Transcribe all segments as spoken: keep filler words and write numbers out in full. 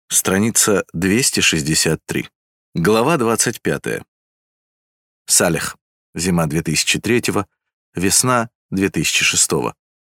Страница двести шестьдесят три. Глава двадцать пятая. Салех. Зима две тысячи третьего, весна две тысячи шестого.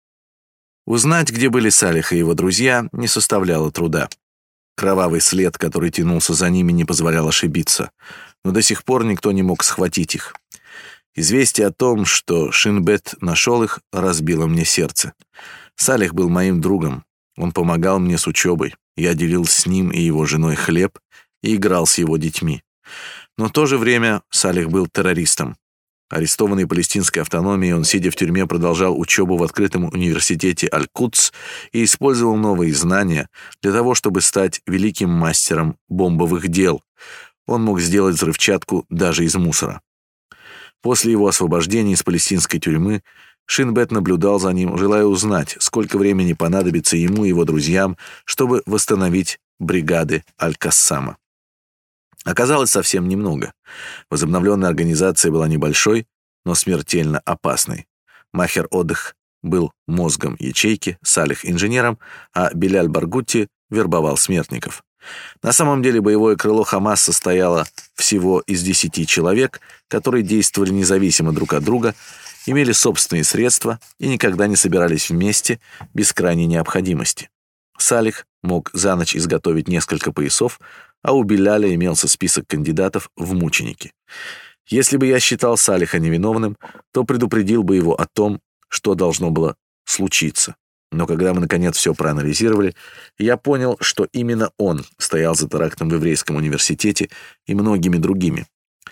Узнать, где были Салех и его друзья, не составляло труда. Кровавый след, который тянулся за ними, не позволял ошибиться, но до сих пор никто не мог схватить их. Известие о том, что Шин Бет нашел их, разбило мне сердце. Салех был моим другом, он помогал мне с учебой. Я делил с ним и его женой хлеб и играл с его детьми. Но в то же время Салех был террористом. Арестованный палестинской автономией, он, сидя в тюрьме, продолжал учебу в открытом университете Аль-Кудс и использовал новые знания для того, чтобы стать великим мастером бомбовых дел. Он мог сделать взрывчатку даже из мусора. После его освобождения из палестинской тюрьмы Шин Бет наблюдал за ним, желая узнать, сколько времени понадобится ему и его друзьям, чтобы восстановить бригады Аль-Кассама. Оказалось, совсем немного. Возобновленная организация была небольшой, но смертельно опасной. Махер Одых был мозгом ячейки, Салех — инженером, а Беляль Баргутти вербовал смертников. На самом деле боевое крыло Хамас состояло всего из десяти человек, которые действовали независимо друг от друга, имели собственные средства и никогда не собирались вместе без крайней необходимости. Салех мог за ночь изготовить несколько поясов, а у Беляля имелся список кандидатов в мученики. Если бы я считал Салеха невиновным, то предупредил бы его о том, что должно было случиться. Но когда мы, наконец, все проанализировали, я понял, что именно он стоял за терактом в еврейском университете и многими другими.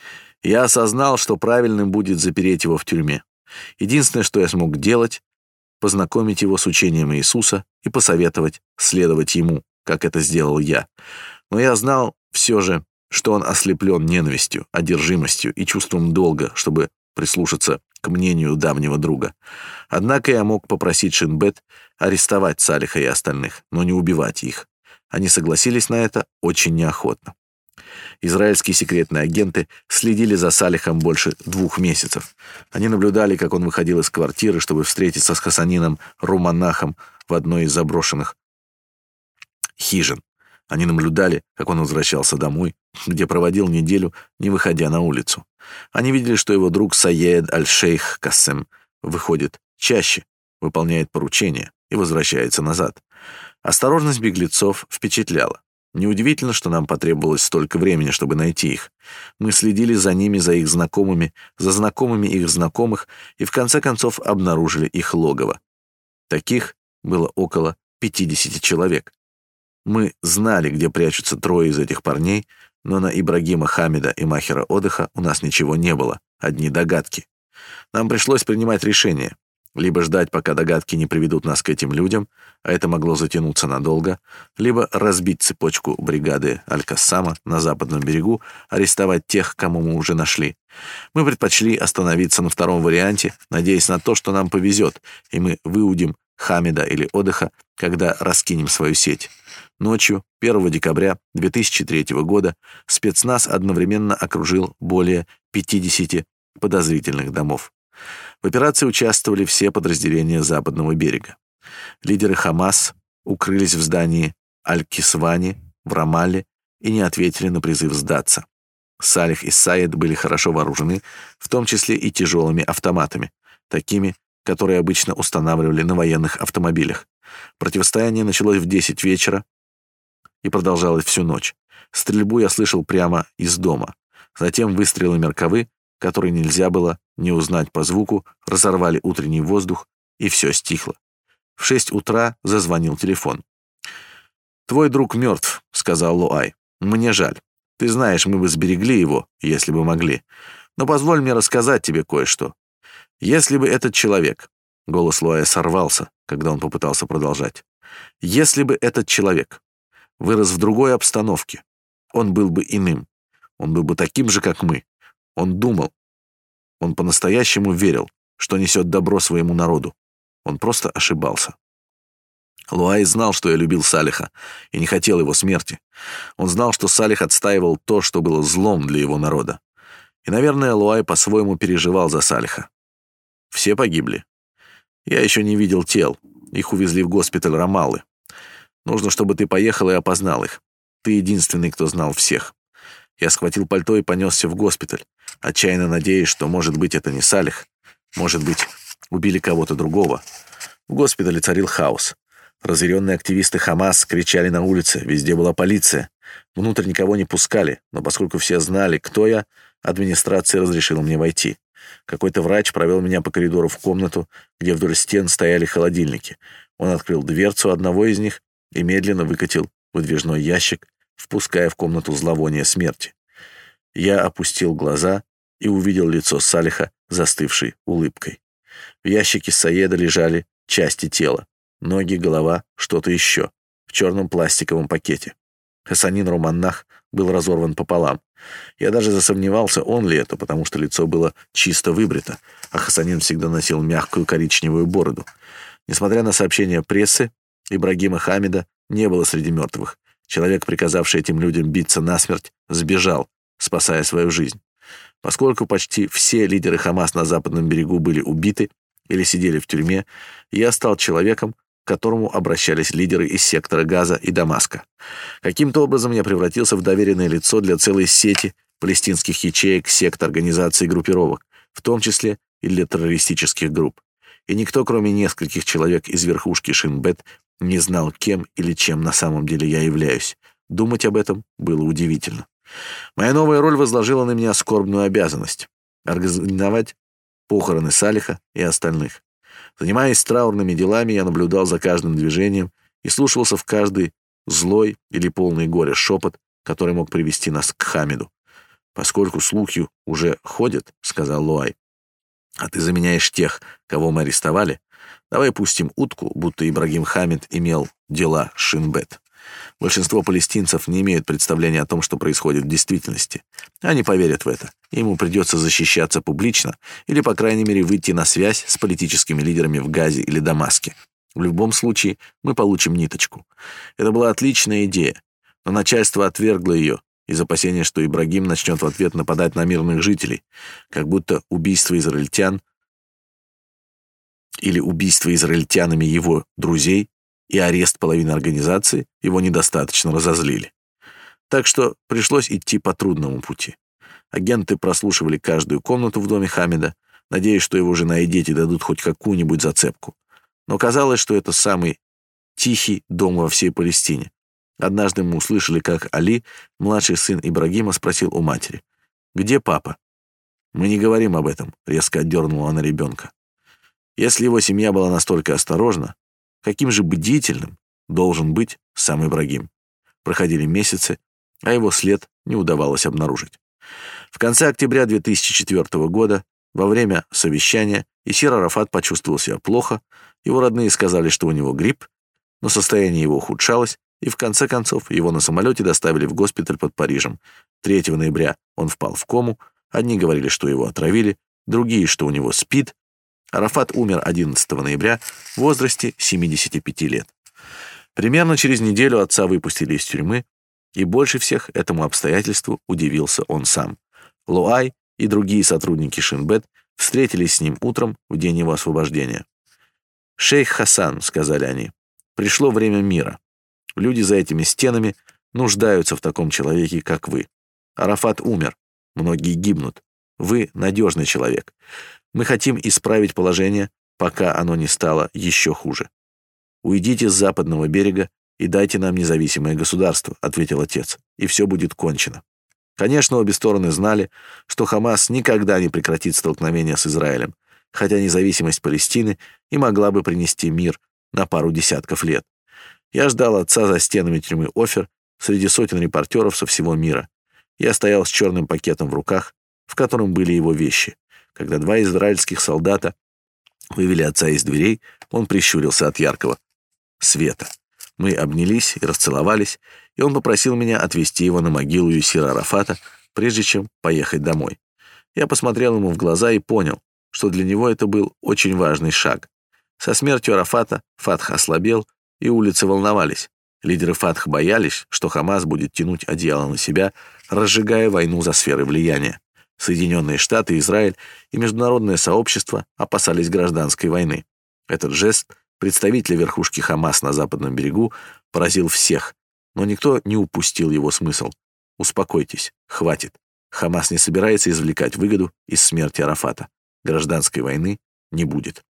Я осознал, что правильным будет запереть его в тюрьме. Единственное, что я смог делать, познакомить его с учением Иисуса и посоветовать следовать ему, как это сделал я. Но я знал все же, что он ослеплен ненавистью, одержимостью и чувством долга, чтобы прислушаться к мнению давнего друга. Однако я мог попросить Шин Бет арестовать Салеха и остальных, но не убивать их. Они согласились на это очень неохотно. Израильские секретные агенты следили за Салехом больше двух месяцев. Они наблюдали, как он выходил из квартиры, чтобы встретиться с Хасанином Руманахом в одной из заброшенных хижин. Они наблюдали, как он возвращался домой, где проводил неделю, не выходя на улицу. Они видели, что его друг Саед Аль-Шейх Кассем выходит чаще, выполняет поручения и возвращается назад. Осторожность беглецов впечатляла. Неудивительно, что нам потребовалось столько времени, чтобы найти их. Мы следили за ними, за их знакомыми, за знакомыми их знакомых и в конце концов обнаружили их логово. Таких было около пятидесяти человек. Мы знали, где прячутся трое из этих парней, но на Ибрагима Хамида и Махера Одыха у нас ничего не было, одни догадки. Нам пришлось принимать решение. Либо ждать, пока догадки не приведут нас к этим людям, а это могло затянуться надолго, либо разбить цепочку бригады Аль-Кассама на западном берегу, арестовать тех, кому мы уже нашли. Мы предпочли остановиться на втором варианте, надеясь на то, что нам повезет, и мы выудим Хамида или Одыха, когда раскинем свою сеть. Ночью первого декабря две тысячи третьего года спецназ одновременно окружил более пятидесяти подозрительных домов. В операции участвовали все подразделения западного берега. Лидеры Хамас укрылись в здании Аль-Кисвани в Рамалле и не ответили на призыв сдаться. Салех и Саед были хорошо вооружены, в том числе и тяжелыми автоматами, такими, которые обычно устанавливали на военных автомобилях. Противостояние началось в десять вечера и продолжалось всю ночь. Стрельбу я слышал прямо из дома. Затем выстрелы Меркавы, которые нельзя было не узнать по звуку, разорвали утренний воздух, и все стихло. В шесть утра зазвонил телефон. «Твой друг мертв», — сказал Луай. «Мне жаль. Ты знаешь, мы бы сберегли его, если бы могли. Но позволь мне рассказать тебе кое-что. Если бы этот человек...» Голос Луая сорвался, когда он попытался продолжать. «Если бы этот человек вырос в другой обстановке, он был бы иным. Он был бы таким же, как мы. Он думал. Он по-настоящему верил, что несет добро своему народу. Он просто ошибался». Луай знал, что я любил Салеха, и не хотел его смерти. Он знал, что Салех отстаивал то, что было злом для его народа. И, наверное, Луай по-своему переживал за Салеха. Все погибли. Я еще не видел тел. Их увезли в госпиталь Рамаллы. Нужно, чтобы ты поехал и опознал их. Ты единственный, кто знал всех. Я схватил пальто и понесся в госпиталь, отчаянно надеясь, что, может быть, это не Салих, может быть, убили кого-то другого. В госпитале царил хаос. Разъяренные активисты Хамас кричали на улице, везде была полиция. Внутрь никого не пускали, но поскольку все знали, кто я, администрация разрешила мне войти. Какой-то врач провел меня по коридору в комнату, где вдоль стен стояли холодильники. Он открыл дверцу одного из них и медленно выкатил выдвижной ящик, впуская в комнату зловоние смерти. Я опустил глаза и увидел лицо Салиха, застывшей улыбкой. В ящике Саеда лежали части тела. Ноги, голова, что-то еще. В черном пластиковом пакете. Хасанин Романнах был разорван пополам. Я даже засомневался, он ли это, потому что лицо было чисто выбрито, а Хасанин всегда носил мягкую коричневую бороду. Несмотря на сообщения прессы, Ибрагима Хамида не было среди мертвых. Человек, приказавший этим людям биться насмерть, сбежал, спасая свою жизнь. Поскольку почти все лидеры Хамас на западном берегу были убиты или сидели в тюрьме, я стал человеком, к которому обращались лидеры из сектора Газа и Дамаска. Каким-то образом я превратился в доверенное лицо для целой сети палестинских ячеек, сект, организаций и группировок, в том числе и для террористических групп. И никто, кроме нескольких человек из верхушки Шин-Бет, не знал, кем или чем на самом деле я являюсь. Думать об этом было удивительно. Моя новая роль возложила на меня скорбную обязанность — организовать похороны Салиха и остальных. Занимаясь траурными делами, я наблюдал за каждым движением и слушался в каждый злой или полный горя шепот, который мог привести нас к Хамиду. «Поскольку слухи уже ходят, — сказал Луай, — а ты заменяешь тех, кого мы арестовали, давай пустим утку, будто Ибрагим Хамид имел дела с Шин-Бет. Большинство палестинцев не имеют представления о том, что происходит в действительности. Они поверят в это. Ему придется защищаться публично или, по крайней мере, выйти на связь с политическими лидерами в Газе или Дамаске. В любом случае, мы получим ниточку. Это была отличная идея, но начальство отвергло ее из опасения, что Ибрагим начнет в ответ нападать на мирных жителей, как будто убийство израильтян или убийство израильтянами его друзей и арест половины организации его недостаточно разозлили. Так что пришлось идти по трудному пути. Агенты прослушивали каждую комнату в доме Хамида, надеясь, что его жена и дети дадут хоть какую-нибудь зацепку. Но казалось, что это самый тихий дом во всей Палестине. Однажды мы услышали, как Али, младший сын Ибрагима, спросил у матери: «Где папа?» «Мы не говорим об этом», — резко отдернула она ребенка. Если его семья была настолько осторожна, каким же бдительным должен быть сам Ибрагим? Проходили месяцы, а его след не удавалось обнаружить. В конце октября две тысячи четвёртого года, во время совещания, Ясир Арафат почувствовал себя плохо, его родные сказали, что у него грипп, но состояние его ухудшалось, и в конце концов его на самолете доставили в госпиталь под Парижем. третьего ноября он впал в кому, одни говорили, что его отравили, другие, что у него СПИД. Арафат умер одиннадцатого ноября в возрасте семидесяти пяти лет. Примерно через неделю отца выпустили из тюрьмы, и больше всех этому обстоятельству удивился он сам. Луай и другие сотрудники Шин-Бет встретились с ним утром в день его освобождения. «Шейх Хасан», — сказали они, — «пришло время мира. Люди за этими стенами нуждаются в таком человеке, как вы. Арафат умер, многие гибнут. Вы надежный человек. Мы хотим исправить положение, пока оно не стало еще хуже. Уйдите с западного берега и дайте нам независимое государство», — ответил отец, — «и все будет кончено». Конечно, обе стороны знали, что Хамас никогда не прекратит столкновения с Израилем, хотя независимость Палестины и могла бы принести мир на пару десятков лет. Я ждал отца за стенами тюрьмы Офер среди сотен репортеров со всего мира. Я стоял с черным пакетом в руках, в котором были его вещи. Когда два израильских солдата вывели отца из дверей, он прищурился от яркого света. Мы обнялись и расцеловались, и он попросил меня отвезти его на могилу Ясира Арафата, прежде чем поехать домой. Я посмотрел ему в глаза и понял, что для него это был очень важный шаг. Со смертью Арафата Фатх ослабел, и улицы волновались. Лидеры Фатх боялись, что Хамас будет тянуть одеяло на себя, разжигая войну за сферы влияния. Соединенные Штаты, Израиль и международное сообщество опасались гражданской войны. Этот жест представителя верхушки Хамас на западном берегу поразил всех, но никто не упустил его смысл. Успокойтесь, хватит. Хамас не собирается извлекать выгоду из смерти Арафата. Гражданской войны не будет.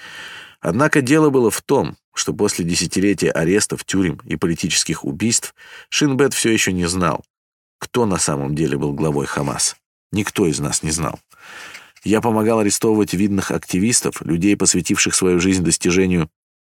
Однако дело было в том, что после десятилетия арестов, тюрем и политических убийств Шин Бет все еще не знал, кто на самом деле был главой Хамас. Никто из нас не знал. Я помогал арестовывать видных активистов, людей, посвятивших свою жизнь достижению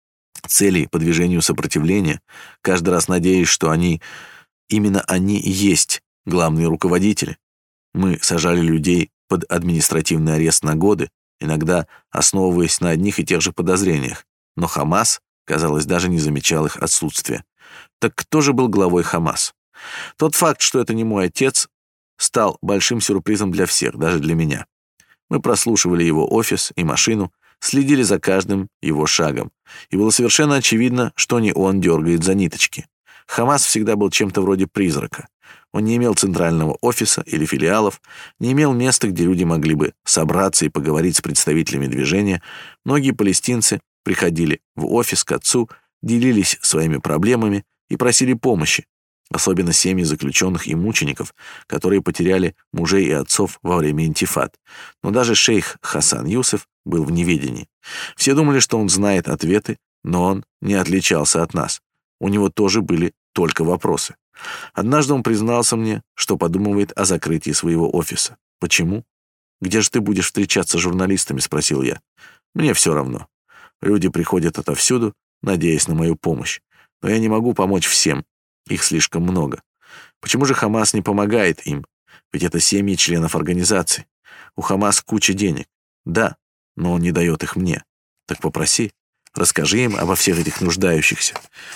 целей по движению сопротивления, каждый раз надеясь, что они, именно они и есть главные руководители. Мы сажали людей под административный арест на годы, иногда основываясь на одних и тех же подозрениях, но Хамас, казалось, даже не замечал их отсутствия. Так кто же был главой Хамас? Тот факт, что это не мой отец, стал большим сюрпризом для всех, даже для меня. Мы прослушивали его офис и машину, следили за каждым его шагом, и было совершенно очевидно, что не он дергает за ниточки. Хамас всегда был чем-то вроде призрака. Он не имел центрального офиса или филиалов, не имел места, где люди могли бы собраться и поговорить с представителями движения. Многие палестинцы приходили в офис к отцу, делились своими проблемами и просили помощи, особенно семьи заключенных и мучеников, которые потеряли мужей и отцов во время интифад. Но даже шейх Хасан Юсеф был в неведении. Все думали, что он знает ответы, но он не отличался от нас. У него тоже были только вопросы. Однажды он признался мне, что подумывает о закрытии своего офиса. «Почему? Где же ты будешь встречаться с журналистами?» — спросил я. «Мне все равно. Люди приходят отовсюду, надеясь на мою помощь. Но я не могу помочь всем. Их слишком много. Почему же Хамас не помогает им? Ведь это семьи членов организации. У Хамас куча денег. Да, но он не дает их мне. Так попроси. Расскажи им обо всех этих нуждающихся.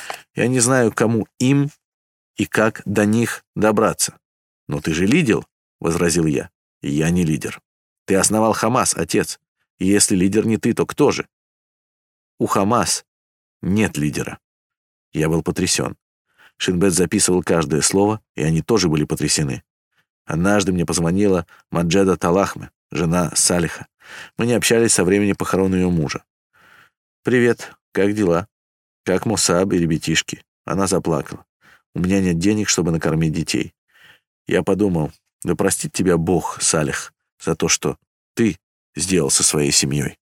Я не знаю, кому им и как до них добраться. Но ты же лидер, — возразил я. И я не лидер. Ты основал Хамас, отец. И если лидер не ты, то кто же? У Хамас нет лидера. Я был потрясен. Шин Бет записывал каждое слово, и они тоже были потрясены. Однажды мне позвонила Маджеда Талахме, жена Салиха. Мы не общались со времени похорон ее мужа. «Привет, как дела? Как Мусаб и ребятишки?» Она заплакала. «У меня нет денег, чтобы накормить детей». Я подумал, да простит тебя Бог, Салих, за то, что ты сделал со своей семьей.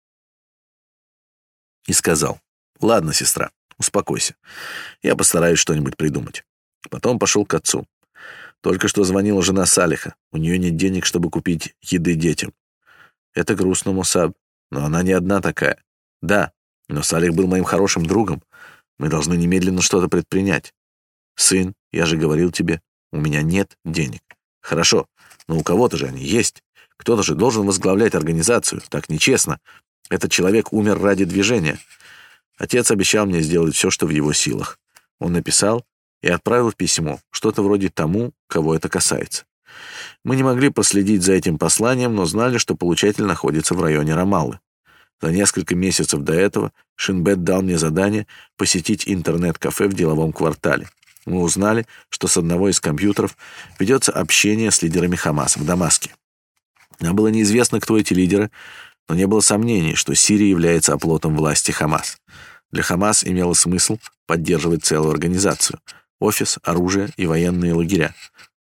И сказал: «Ладно, сестра, успокойся. Я постараюсь что-нибудь придумать». Потом пошел к отцу. Только что звонила жена Салиха. У нее нет денег, чтобы купить еды детям. Это грустно, Мусаб, но она не одна такая. Да, но Салих был моим хорошим другом. Мы должны немедленно что-то предпринять. Сын, я же говорил тебе, у меня нет денег. Хорошо, но у кого-то же они есть. Кто-то же должен возглавлять организацию. Так нечестно. Этот человек умер ради движения. Отец обещал мне сделать все, что в его силах. Он написал и отправил письмо, что-то вроде тому, кого это касается. Мы не могли проследить за этим посланием, но знали, что получатель находится в районе Рамаллы. За несколько месяцев до этого Шин Бет дал мне задание посетить интернет-кафе в деловом квартале. Мы узнали, что с одного из компьютеров ведется общение с лидерами Хамас в Дамаске. Нам было неизвестно, кто эти лидеры, но не было сомнений, что Сирия является оплотом власти Хамас. Для Хамас имело смысл поддерживать целую организацию — офис, оружие и военные лагеря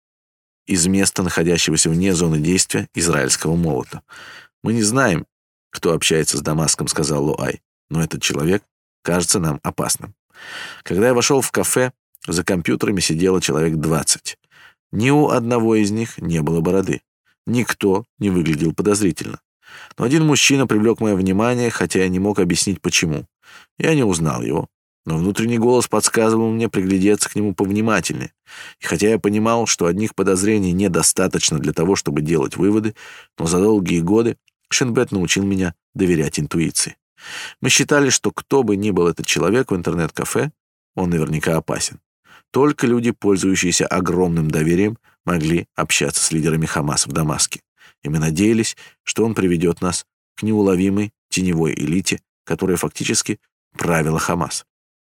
из места, находящегося вне зоны действия израильского молота. «Мы не знаем, кто общается с Дамаском», — сказал Луай, «но этот человек кажется нам опасным». Когда я вошел в кафе, за компьютерами сидело человек двадцать. Ни у одного из них не было бороды. Никто не выглядел подозрительно. Но один мужчина привлек мое внимание, хотя я не мог объяснить, почему. Я не узнал его, но внутренний голос подсказывал мне приглядеться к нему повнимательнее. И хотя я понимал, что одних подозрений недостаточно для того, чтобы делать выводы, но за долгие годы Шин Бет научил меня доверять интуиции. Мы считали, что кто бы ни был этот человек в интернет-кафе, он наверняка опасен. Только люди, пользующиеся огромным доверием, могли общаться с лидерами Хамас в Дамаске. И мы надеялись, что он приведет нас к неуловимой теневой элите, которая фактически правила Хамас.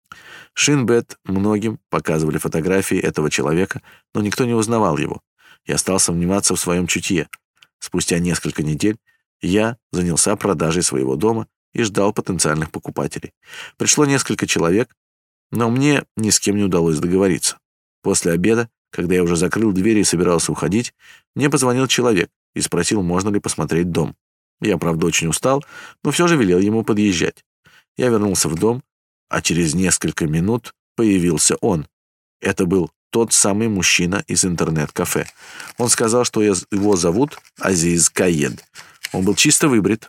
Шин Бет многим показывали фотографии этого человека, но никто не узнавал его. Я стал сомневаться в своем чутье. Спустя несколько недель я занялся продажей своего дома и ждал потенциальных покупателей. Пришло несколько человек, но мне ни с кем не удалось договориться. После обеда, когда я уже закрыл двери и собирался уходить, мне позвонил человек и спросил, можно ли посмотреть дом. Я, правда, очень устал, но все же велел ему подъезжать. Я вернулся в дом, а через несколько минут появился он. Это был тот самый мужчина из интернет-кафе. Он сказал, что его зовут Азиз Каед. Он был чисто выбрит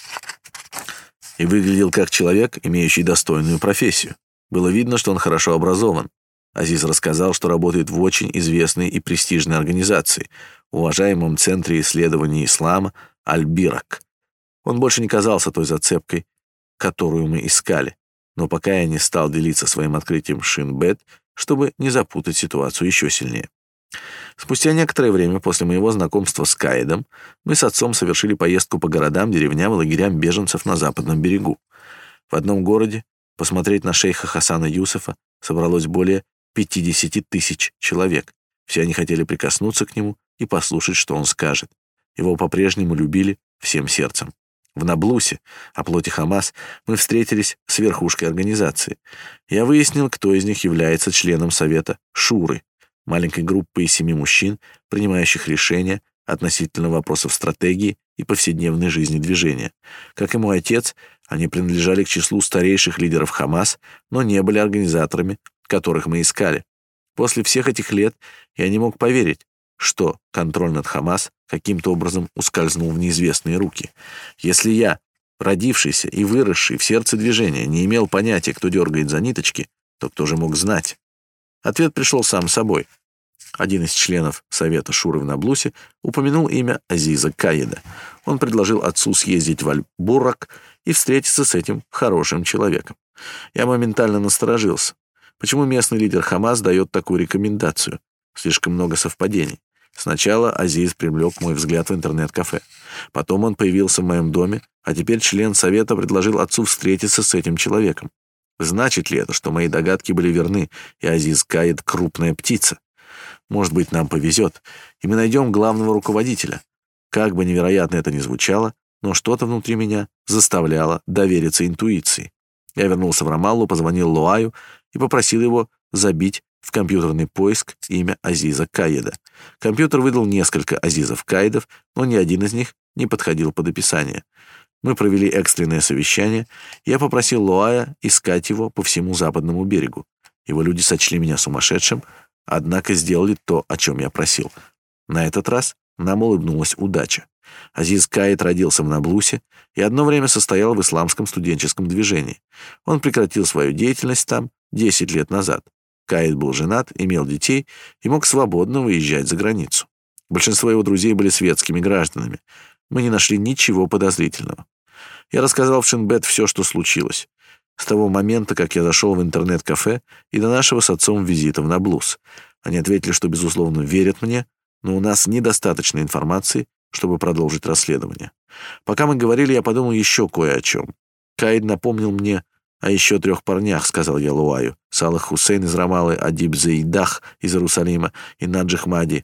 и выглядел как человек, имеющий достойную профессию. Было видно, что он хорошо образован. Азиз рассказал, что работает в очень известной и престижной организации, уважаемом Центре исследований ислама Аль-Бирак. Он больше не казался той зацепкой, которую мы искали, но пока я не стал делиться своим открытием Шинбет, чтобы не запутать ситуацию еще сильнее. Спустя некоторое время после моего знакомства с Каедом мы с отцом совершили поездку по городам, деревням и лагерям беженцев на западном берегу. В одном городе посмотреть на шейха Хасана Юсефа собралось более пятьдесят тысяч человек. Все они хотели прикоснуться к нему и послушать, что он скажет. Его по-прежнему любили всем сердцем. В Наблусе, оплоте Хамас, мы встретились с верхушкой организации. Я выяснил, кто из них является членом совета Шуры, маленькой группы из семи мужчин, принимающих решения относительно вопросов стратегии и повседневной жизни движения. Как и мой отец, они принадлежали к числу старейших лидеров Хамас, но не были организаторами, которых мы искали. После всех этих лет я не мог поверить, что контроль над Хамас каким-то образом ускользнул в неизвестные руки. Если я, родившийся и выросший в сердце движения, не имел понятия, кто дергает за ниточки, то кто же мог знать? Ответ пришел сам собой. Один из членов совета Шуры в Наблусе упомянул имя Азиза Каеда. Он предложил отцу съездить в Аль-Бурак и встретиться с этим хорошим человеком. Я моментально насторожился. Почему местный лидер Хамас дает такую рекомендацию? Слишком много совпадений. Сначала Азиз привлек мой взгляд в интернет-кафе. Потом он появился в моем доме, а теперь член совета предложил отцу встретиться с этим человеком. Значит ли это, что мои догадки были верны, и Азиз Каед — крупная птица? Может быть, нам повезет, и мы найдем главного руководителя. Как бы невероятно это ни звучало, но что-то внутри меня заставляло довериться интуиции. Я вернулся в Рамаллу, позвонил Луаю и попросил его забить в компьютерный поиск имя Азиза Каеда. Компьютер выдал несколько Азизов Каедов, но ни один из них не подходил под описание. Мы провели экстренное совещание, и я попросил Луая искать его по всему западному берегу. Его люди сочли меня сумасшедшим, однако сделали то, о чем я просил. На этот раз нам улыбнулась удача. Азиз Каед родился в Наблусе и одно время состоял в исламском студенческом движении. Он прекратил свою деятельность там десять лет назад. Каед был женат, имел детей и мог свободно выезжать за границу. Большинство его друзей были светскими гражданами. Мы не нашли ничего подозрительного. Я рассказал в Шинбет все, что случилось. С того момента, как я зашел в интернет-кафе, и до нашего с отцом визита в Наблус. Они ответили, что, безусловно, верят мне, но у нас недостаточно информации, чтобы продолжить расследование. Пока мы говорили, я подумал еще кое о чем. Каед напомнил мне о еще трех парнях, сказал я Луаю. Салах Хусейн из Рамалы, Адиб Заидах из Иерусалима и Наджих Мади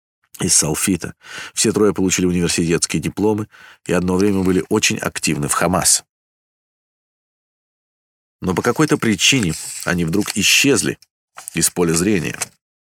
из Салфита. Все трое получили университетские дипломы и одно время были очень активны в Хамас. Но по какой-то причине они вдруг исчезли из поля зрения.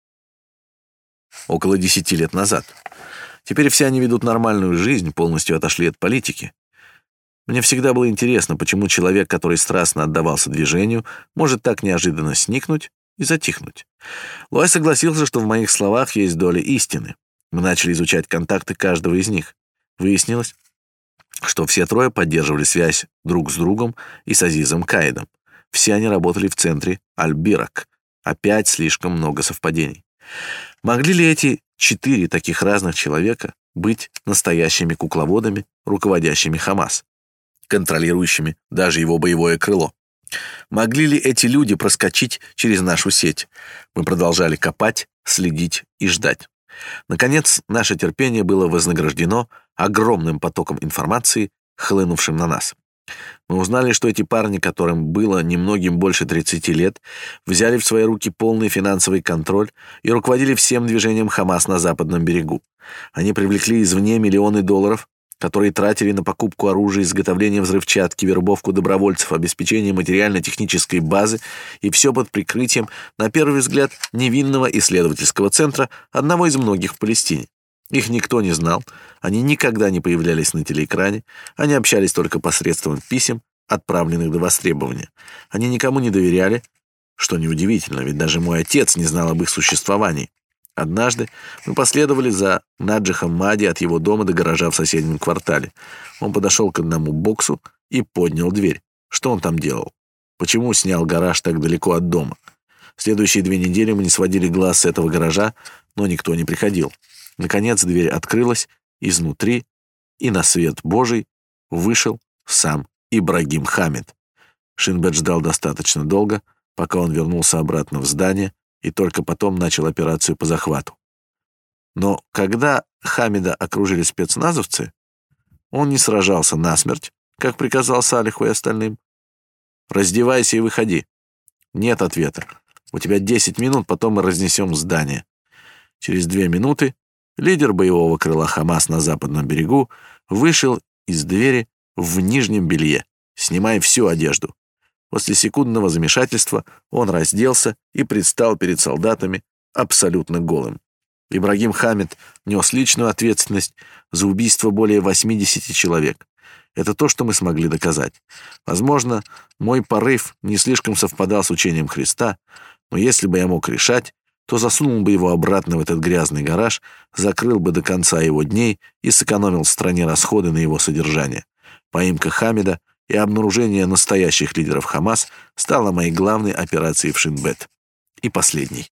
Около десяти лет назад. Теперь все они ведут нормальную жизнь, полностью отошли от политики. Мне всегда было интересно, почему человек, который страстно отдавался движению, может так неожиданно сникнуть и затихнуть. Луай согласился, что в моих словах есть доля истины. Мы начали изучать контакты каждого из них. Выяснилось, что все трое поддерживали связь друг с другом и с Азизом Каедом. Все они работали в центре Аль-Бирак. Опять слишком много совпадений. Могли ли эти четыре таких разных человека быть настоящими кукловодами, руководящими Хамас, контролирующими даже его боевое крыло? Могли ли эти люди проскочить через нашу сеть? Мы продолжали копать, следить и ждать. Наконец, наше терпение было вознаграждено огромным потоком информации, хлынувшим на нас. Мы узнали, что эти парни, которым было немногим больше тридцати лет, взяли в свои руки полный финансовый контроль и руководили всем движением Хамас на западном берегу. Они привлекли извне миллионы долларов которые тратили на покупку оружия, изготовление взрывчатки, вербовку добровольцев, обеспечение материально-технической базы, и все под прикрытием, на первый взгляд, невинного исследовательского центра, одного из многих в Палестине. Их никто не знал, они никогда не появлялись на телеэкране, они общались только посредством писем, отправленных до востребования. Они никому не доверяли, что неудивительно, ведь даже мой отец не знал об их существовании. Однажды мы последовали за Наджихом Мади от его дома до гаража в соседнем квартале. Он подошел к одному боксу и поднял дверь. Что он там делал? Почему снял гараж так далеко от дома? Следующие две недели мы не сводили глаз с этого гаража, но никто не приходил. Наконец дверь открылась изнутри, и на свет Божий вышел сам Ибрагим Хамид. Шин-бет ждал достаточно долго, пока он вернулся обратно в здание, и только потом начал операцию по захвату. Но когда Хамида окружили спецназовцы, он не сражался насмерть, как приказал Салиху и остальным. «Раздевайся и выходи». Нет ответа. У тебя десять минут, потом мы разнесем здание. Через две минуты лидер боевого крыла Хамас на западном берегу вышел из двери в нижнем белье, снимая всю одежду. После секундного замешательства он разделся и предстал перед солдатами абсолютно голым. Ибрагим Хамид нес личную ответственность за убийство более восьмидесяти человек. Это то, что мы смогли доказать. Возможно, мой порыв не слишком совпадал с учением Христа, но если бы я мог решать, то засунул бы его обратно в этот грязный гараж, закрыл бы до конца его дней и сэкономил стране расходы на его содержание. Поимка Хамида и обнаружение настоящих лидеров Хамас стало моей главной операцией в Шин-бет. И последней.